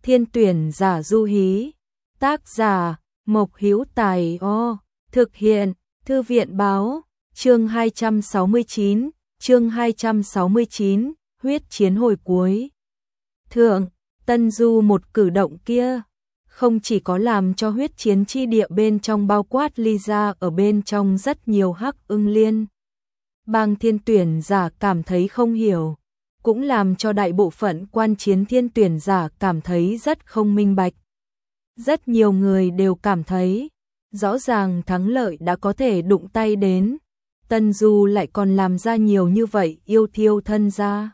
Thiên tuyển giả Du Hí. Tác giả Mộc Hữu Tài. Thực hiện Thư viện báo. Chương 269, huyết chiến hồi cuối. Thượng, Tân Du một cử động kia, không chỉ có làm cho huyết chiến chi địa bên trong bao quát ly ra ở bên trong rất nhiều Hắc Ưng Liên bang thiên tuyển giả cảm thấy không hiểu, cũng làm cho đại bộ phận quan chiến thiên tuyển giả cảm thấy rất không minh bạch. Rất nhiều người đều cảm thấy, rõ ràng thắng lợi đã có thể đụng tay đến, Tân Du lại còn làm ra nhiều như vậy yêu thiêu thân ra.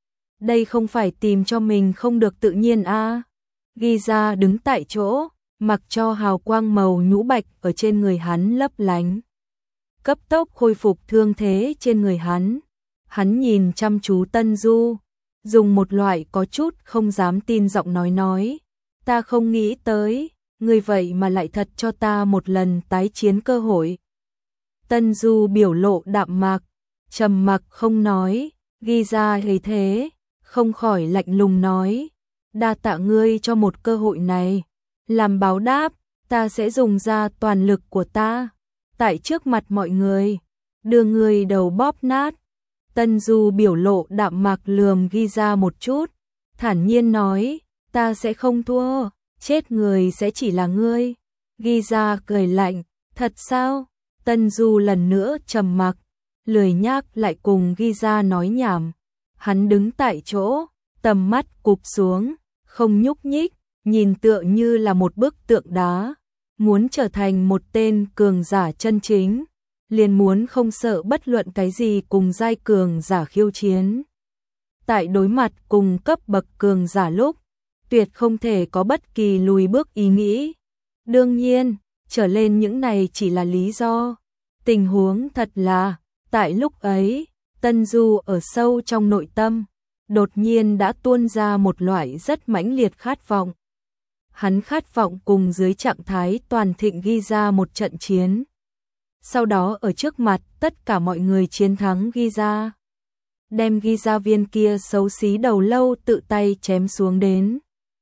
Đây không phải tìm cho mình không được tự nhiên à. Ghi ra đứng tại chỗ, mặc cho hào quang màu nhũ bạch ở trên người hắn lấp lánh. Cấp tốc khôi phục thương thế trên người hắn. Hắn nhìn chăm chú Tân Du, dùng một loại có chút không dám tin giọng nói. Ta không nghĩ tới, người vậy mà lại thật cho ta một lần tái chiến cơ hội. Tân Du biểu lộ đạm mạc, trầm mặc không nói, Ghi ra thấy thế, không khỏi lạnh lùng nói, đa tạ ngươi cho một cơ hội này, làm báo đáp, ta sẽ dùng ra toàn lực của ta, tại trước mặt mọi người, đưa ngươi đầu bóp nát. Tân Du biểu lộ đạm mạc lườm Ghi ra một chút, thản nhiên nói, ta sẽ không thua, chết người sẽ chỉ là ngươi. Ghi ra cười lạnh, thật sao? Tân Du lần nữa trầm mặc, lười nhác lại cùng Ghi ra nói nhảm. Hắn đứng tại chỗ, tầm mắt cụp xuống, không nhúc nhích, nhìn tựa như là một bức tượng đá. Muốn trở thành một tên cường giả chân chính, liền muốn không sợ bất luận cái gì cùng giai cường giả khiêu chiến. Tại đối mặt cùng cấp bậc cường giả lúc, tuyệt không thể có bất kỳ lùi bước ý nghĩ. Đương nhiên, trở lên những này chỉ là lý do. Tình huống thật là, tại lúc ấy, Tân Du ở sâu trong nội tâm, đột nhiên đã tuôn ra một loại rất mãnh liệt khát vọng. Hắn khát vọng cùng dưới trạng thái toàn thịnh Ghi ra một trận chiến. Sau đó ở trước mặt tất cả mọi người chiến thắng Ghi ra. Đem Ghi ra viên kia xấu xí đầu lâu tự tay chém xuống đến.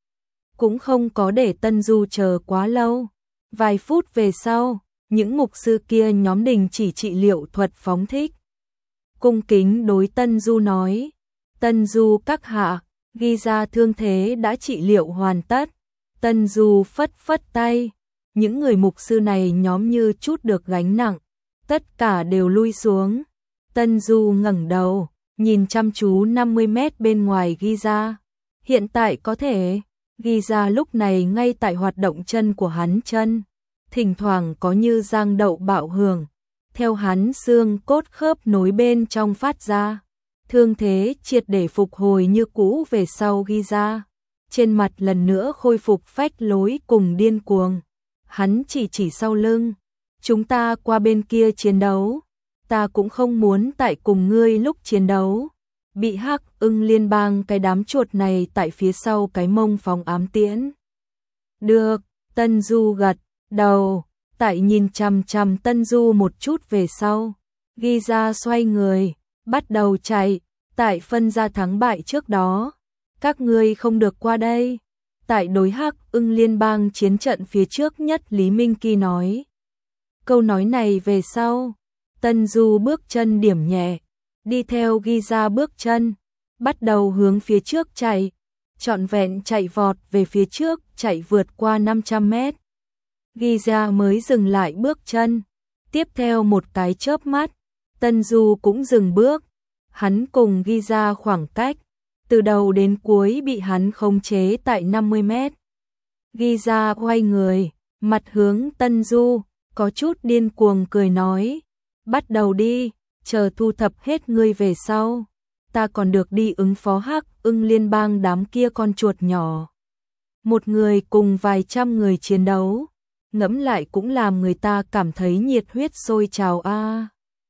Cũng không có để Tân Du chờ quá lâu. Vài phút về sau, những mục sư kia nhóm đình chỉ trị liệu thuật phóng thích. Cung kính đối Tân Du nói, Tân Du các hạ, Ghi ra thương thế đã trị liệu hoàn tất. Tân Du phất phất tay, những người mục sư này nhóm như chút được gánh nặng, tất cả đều lui xuống. Tân Du ngẩng đầu, nhìn chăm chú 50 mét bên ngoài Ghi ra. Hiện tại có thể, Ghi ra lúc này ngay tại hoạt động chân của hắn chân, thỉnh thoảng có như giang đậu bạo hưởng, theo hắn xương cốt khớp nối bên trong phát ra. Thương thế triệt để phục hồi như cũ về sau Ghi ra. Trên mặt lần nữa khôi phục phách lối cùng điên cuồng. Hắn chỉ sau lưng. Chúng ta qua bên kia chiến đấu. Ta cũng không muốn tại cùng ngươi lúc chiến đấu. Bị Hắc Ưng Liên bang cái đám chuột này tại phía sau cái mông phóng ám tiễn. Được, Tân Du gật đầu. Tại nhìn chằm chằm Tân Du một chút về sau. Ghi ra xoay người, bắt đầu chạy. Tại phân ra thắng bại trước đó. Các ngươi không được qua đây. Tại đối Hắc Ưng Liên bang chiến trận phía trước nhất Lý Minh Kỳ nói. Câu nói này về sau, Tân Du bước chân điểm nhẹ, đi theo Ghi ra bước chân, bắt đầu hướng phía trước chạy, trọn vẹn chạy vọt về phía trước, chạy vượt qua 500 mét. Ghi ra mới dừng lại bước chân, tiếp theo một cái chớp mắt, Tân Du cũng dừng bước, hắn cùng Ghi ra khoảng cách. Từ đầu đến cuối bị hắn khống chế tại 50 mét. Ghi ra quay người, mặt hướng Tân Du, có chút điên cuồng cười nói. Bắt đầu đi, chờ thu thập hết ngươi về sau. Ta còn được đi ứng phó Hắc Ưng Liên bang đám kia con chuột nhỏ. Một người cùng vài trăm người chiến đấu. Ngẫm lại cũng làm người ta cảm thấy nhiệt huyết sôi trào a.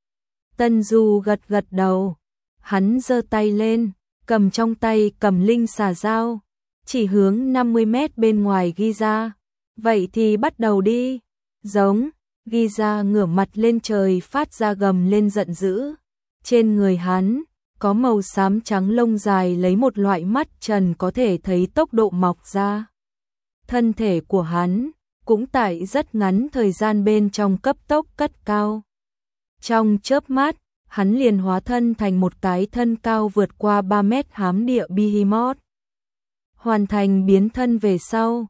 Tân Du gật gật đầu. Hắn giơ tay lên. Cầm trong tay cầm linh xà dao, chỉ hướng 50 mét bên ngoài Ghi ra. Vậy thì bắt đầu đi. Giống, Ghi ra ngửa mặt lên trời phát ra gầm lên giận dữ. Trên người hắn, có màu xám trắng lông dài lấy một loại mắt trần có thể thấy tốc độ mọc ra. Thân thể của hắn cũng tại rất ngắn thời gian bên trong cấp tốc cất cao. Trong chớp mắt, hắn liền hóa thân thành một cái thân cao vượt qua 3 mét hám địa Behemoth. Hoàn thành biến thân về sau,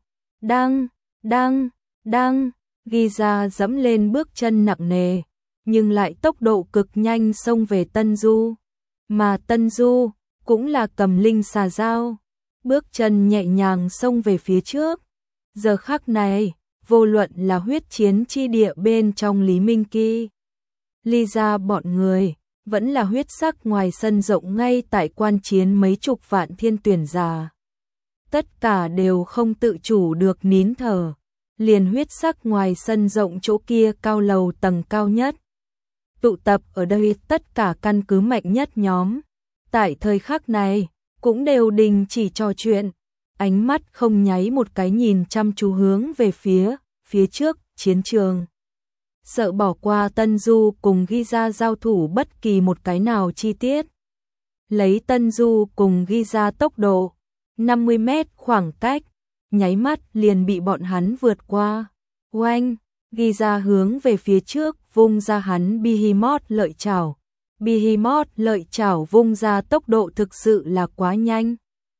đang, Giza dẫm lên bước chân nặng nề, nhưng lại tốc độ cực nhanh xông về Tân Du. Mà Tân Du cũng là cầm linh xà dao, bước chân nhẹ nhàng xông về phía trước. Giờ khắc này, vô luận là huyết chiến chi địa bên trong Lý Minh Kỳ, Lisa bọn người, vẫn là huyết sắc ngoài sân rộng ngay tại quan chiến mấy chục vạn thiên tuyển giả. Tất cả đều không tự chủ được nín thở, liền huyết sắc ngoài sân rộng chỗ kia cao lầu tầng cao nhất. Tụ tập ở đây tất cả căn cứ mạnh nhất nhóm, tại thời khắc này, cũng đều đình chỉ trò chuyện, ánh mắt không nháy một cái nhìn chăm chú hướng về phía trước, chiến trường. Sợ bỏ qua Tân Du cùng Giza giao thủ bất kỳ một cái nào chi tiết. Lấy Tân Du cùng Giza tốc độ 50 mét khoảng cách, nháy mắt liền bị bọn hắn vượt qua. Oanh, Giza hướng về phía trước vung ra hắn Behemoth lợi chảo. Behemoth lợi chảo vung ra tốc độ thực sự là quá nhanh.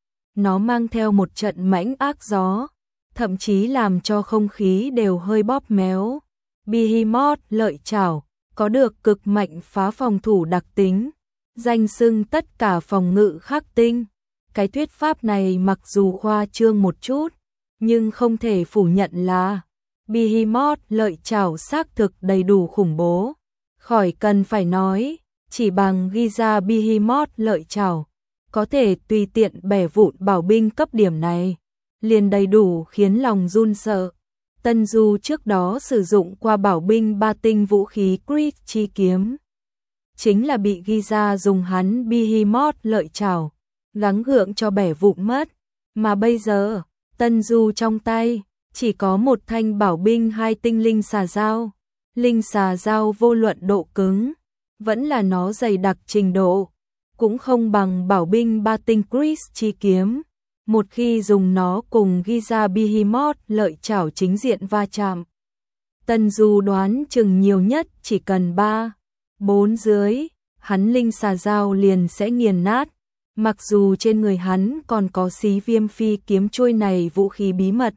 Nó mang theo một trận mãnh ác gió, thậm chí làm cho không khí đều hơi bóp méo. Behemoth lợi chảo có được cực mạnh phá phòng thủ đặc tính, danh xưng tất cả phòng ngự khắc tinh. Cái thuyết pháp này mặc dù khoa trương một chút, nhưng không thể phủ nhận là Behemoth lợi chảo xác thực đầy đủ khủng bố. Khỏi cần phải nói, chỉ bằng Giza Behemoth lợi chảo có thể tùy tiện bẻ vụn bảo binh cấp điểm này, liền đầy đủ khiến lòng run sợ. Tân Du trước đó sử dụng qua bảo binh ba tinh vũ khí Chris chi kiếm, chính là bị Giza dùng hắn Behemoth lợi chảo gắng gượng cho bẻ vụn mất, mà bây giờ, Tân Du trong tay chỉ có một thanh bảo binh hai tinh linh xà dao. Linh xà dao vô luận độ cứng, vẫn là nó dày đặc trình độ, cũng không bằng bảo binh ba tinh Chris chi kiếm. Một khi dùng nó cùng Giza Behemoth lợi chảo chính diện va chạm, Tân Du đoán chừng nhiều nhất chỉ cần 3-4 dưới, hắn linh xà dao liền sẽ nghiền nát. Mặc dù trên người hắn còn có xí viêm phi kiếm trôi này vũ khí bí mật.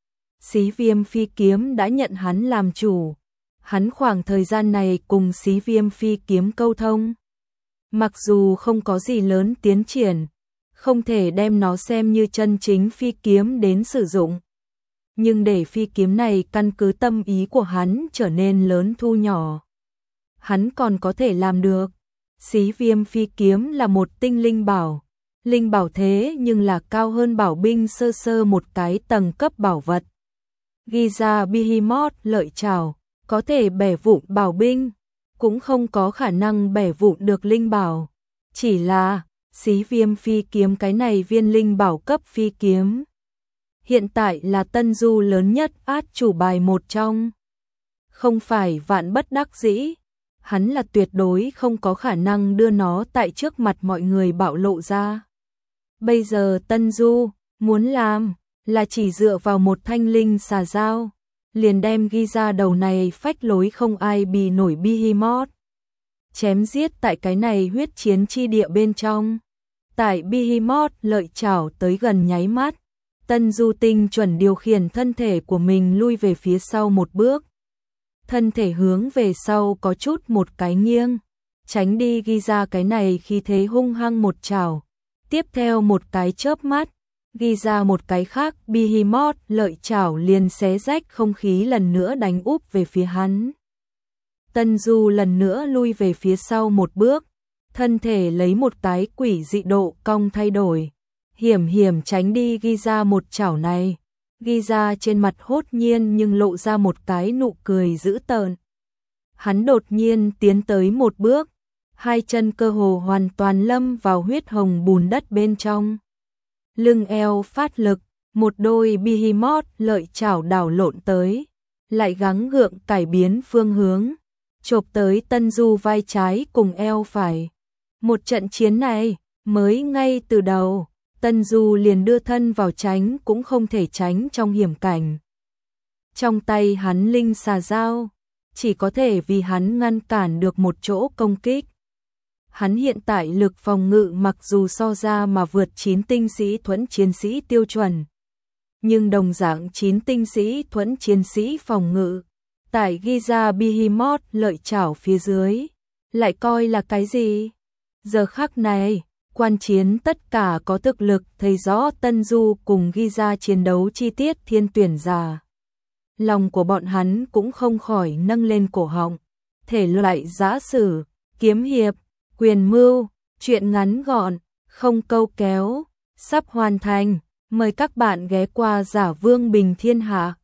Xí viêm phi kiếm đã nhận hắn làm chủ. Hắn khoảng thời gian này cùng xí viêm phi kiếm câu thông. Mặc dù không có gì lớn tiến triển, không thể đem nó xem như chân chính phi kiếm đến sử dụng. Nhưng để phi kiếm này căn cứ tâm ý của hắn trở nên lớn thu nhỏ, hắn còn có thể làm được. Xí viêm phi kiếm là một tinh linh bảo thế nhưng là cao hơn bảo binh sơ sơ một cái tầng cấp bảo vật. Giza Behemoth lợi chảo có thể bẻ vụn bảo binh, cũng không có khả năng bẻ vụn được linh bảo. Chỉ là xí viêm phi kiếm cái này viên linh bảo cấp phi kiếm, hiện tại là Tân Du lớn nhất át chủ bài một trong. Không phải vạn bất đắc dĩ, hắn là tuyệt đối không có khả năng đưa nó tại trước mặt mọi người bạo lộ ra. Bây giờ Tân Du muốn làm là chỉ dựa vào một thanh linh xà dao, liền đem ghi ra đầu này phách lối không ai bì nổi Behemoth. Chém giết tại cái này huyết chiến chi địa bên trong. Tại Behemoth lợi chảo tới gần nháy mắt, Tân Du tinh chuẩn điều khiển thân thể của mình lui về phía sau một bước. Thân thể hướng về sau có chút một cái nghiêng, tránh đi ghi ra cái này khi thế hung hăng một chảo. Tiếp theo một cái chớp mắt, ghi ra một cái khác Behemoth lợi chảo liền xé rách không khí lần nữa đánh úp về phía hắn. Tân Du lần nữa lui về phía sau một bước, thân thể lấy một cái quỷ dị độ cong thay đổi, hiểm tránh đi ghi ra một chảo này. Ghi ra trên mặt hốt nhiên nhưng lộ ra một cái nụ cười dữ tợn. Hắn đột nhiên tiến tới một bước, hai chân cơ hồ hoàn toàn lâm vào huyết hồng bùn đất bên trong. Lưng eo phát lực, một đôi Behemoth lợi chảo đảo lộn tới, lại gắng gượng cải biến phương hướng, chộp tới Tân Du vai trái cùng eo phải. Một trận chiến này, mới ngay từ đầu, Tân Du liền đưa thân vào tránh cũng không thể tránh trong hiểm cảnh. Trong tay hắn linh xà dao, chỉ có thể vì hắn ngăn cản được một chỗ công kích. Hắn hiện tại lực phòng ngự mặc dù so ra mà vượt 9 tinh sĩ thuẫn chiến sĩ tiêu chuẩn. Nhưng đồng dạng 9 tinh sĩ thuẫn chiến sĩ phòng ngự, tại Giza Behemoth lợi chảo phía dưới, lại coi là cái gì? Giờ khắc này, quan chiến tất cả có thực lực thấy rõ Tân Du cùng Giza chiến đấu chi tiết thiên tuyển giả. Lòng của bọn hắn cũng không khỏi nâng lên cổ họng. Thể loại giã sử, kiếm hiệp, quyền mưu, truyện ngắn gọn, không câu kéo, sắp hoàn thành. Mời các bạn ghé qua Giả Vương Bình Thiên Hạ.